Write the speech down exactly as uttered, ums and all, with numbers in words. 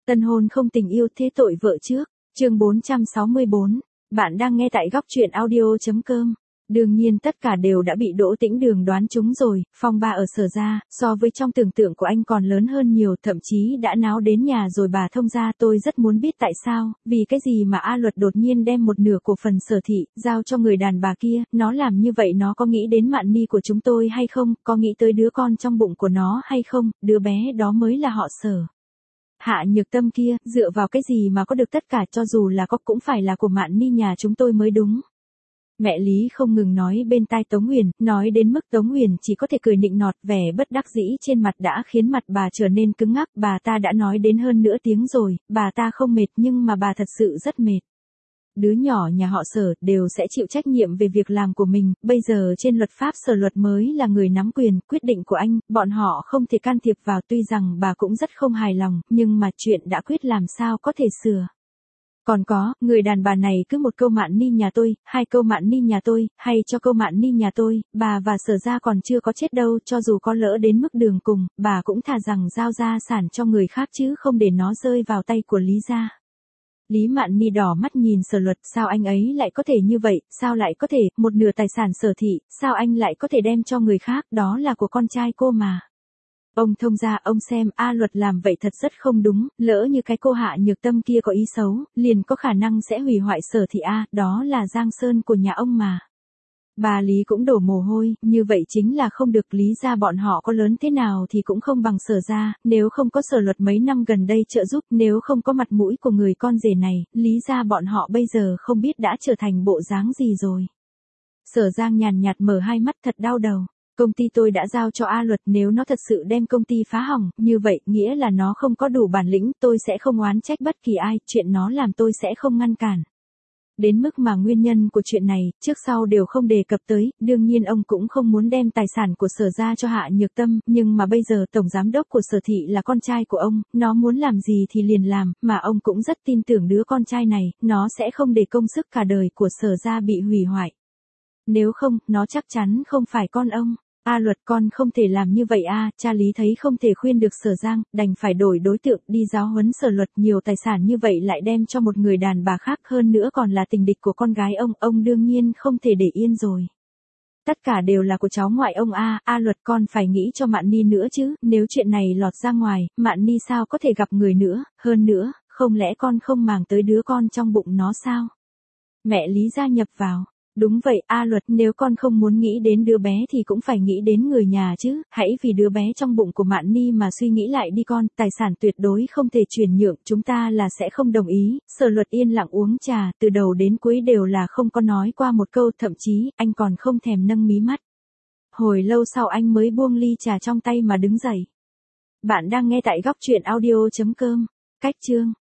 Tân hôn không tình yêu thế tội vợ trước. Chương bốn trăm sáu mươi bốn. Bạn đang nghe tại góc truyện audio chấm com. Đương nhiên tất cả đều đã bị Đỗ Tĩnh Đường đoán trúng rồi, phong ba ở Sở gia, so với trong tưởng tượng của anh còn lớn hơn nhiều, thậm chí đã náo đến nhà rồi bà thông gia. Tôi rất muốn biết tại sao, vì cái gì mà A Luật đột nhiên đem một nửa cổ phần Sở thị, giao cho người đàn bà kia, nó làm như vậy nó có nghĩ đến Mạn Ni của chúng tôi hay không, có nghĩ tới đứa con trong bụng của nó hay không, đứa bé đó mới là họ Sở. Hạ Nhược Tâm kia, dựa vào cái gì mà có được tất cả, cho dù là có cũng phải là của Mạn Ni nhà chúng tôi mới đúng. Mẹ Lý không ngừng nói bên tai Tống Huyền, nói đến mức Tống Huyền chỉ có thể cười nịnh nọt, vẻ bất đắc dĩ trên mặt đã khiến mặt bà trở nên cứng ngắc. Bà ta đã nói đến hơn nửa tiếng rồi, bà ta không mệt nhưng mà bà thật sự rất mệt. Đứa nhỏ nhà họ Sở đều sẽ chịu trách nhiệm về việc làm của mình, bây giờ trên luật pháp Sở Luật mới là người nắm quyền, quyết định của anh, bọn họ không thể can thiệp vào. Tuy rằng bà cũng rất không hài lòng, nhưng mà chuyện đã quyết làm sao có thể sửa. Còn có, người đàn bà này cứ một câu Mạn Ni nhà tôi, hai câu Mạn Ni nhà tôi, hay cho câu Mạn Ni nhà tôi, bà và Sở gia còn chưa có chết đâu, cho dù có lỡ đến mức đường cùng, bà cũng thà rằng giao gia sản cho người khác chứ không để nó rơi vào tay của Lý gia. Lý Mạn Ni đỏ mắt nhìn Sở Luật, sao anh ấy lại có thể như vậy, sao lại có thể, một nửa tài sản Sở thị, sao anh lại có thể đem cho người khác, đó là của con trai cô mà. Ông thông gia, ông xem A Luật làm vậy thật rất không đúng, lỡ như cái cô Hạ Nhược Tâm kia có ý xấu, liền có khả năng sẽ hủy hoại Sở thị A, đó là giang sơn của nhà ông mà. Bà Lý cũng đổ mồ hôi, như vậy chính là không được. Lý gia bọn họ có lớn thế nào thì cũng không bằng Sở gia, nếu không có Sở Luật mấy năm gần đây trợ giúp, nếu không có mặt mũi của người con rể này, Lý gia bọn họ bây giờ không biết đã trở thành bộ dáng gì rồi. Sở Giang nhàn nhạt mở hai mắt, thật đau đầu. Công ty tôi đã giao cho A Luật, nếu nó thật sự đem công ty phá hỏng, như vậy nghĩa là nó không có đủ bản lĩnh, tôi sẽ không oán trách bất kỳ ai, chuyện nó làm tôi sẽ không ngăn cản. Đến mức mà nguyên nhân của chuyện này, trước sau đều không đề cập tới, đương nhiên ông cũng không muốn đem tài sản của Sở gia cho Hạ Nhược Tâm, nhưng mà bây giờ tổng giám đốc của Sở thị là con trai của ông, nó muốn làm gì thì liền làm, mà ông cũng rất tin tưởng đứa con trai này, nó sẽ không để công sức cả đời của Sở gia bị hủy hoại. Nếu không, nó chắc chắn không phải con ông. A Luật, con không thể làm như vậy a. Cha Lý thấy không thể khuyên được Sở Giang, đành phải đổi đối tượng, đi giáo huấn Sở Luật. Nhiều tài sản như vậy lại đem cho một người đàn bà khác, hơn nữa còn là tình địch của con gái ông, ông đương nhiên không thể để yên rồi. Tất cả đều là của cháu ngoại ông a. A Luật, con phải nghĩ cho Mạn Ni nữa chứ, nếu chuyện này lọt ra ngoài, Mạn Ni sao có thể gặp người nữa, hơn nữa, không lẽ con không màng tới đứa con trong bụng nó sao? Mẹ Lý gia nhập vào. Đúng vậy, A Luật, nếu con không muốn nghĩ đến đứa bé thì cũng phải nghĩ đến người nhà chứ, hãy vì đứa bé trong bụng của Mạn Ni mà suy nghĩ lại đi con, tài sản tuyệt đối không thể chuyển nhượng, chúng ta là sẽ không đồng ý. Sở Luật yên lặng uống trà, từ đầu đến cuối đều là không có nói qua một câu, thậm chí, anh còn không thèm nâng mí mắt. Hồi lâu sau anh mới buông ly trà trong tay mà đứng dậy. Bạn đang nghe tại góc truyện audio chấm com. Cách chương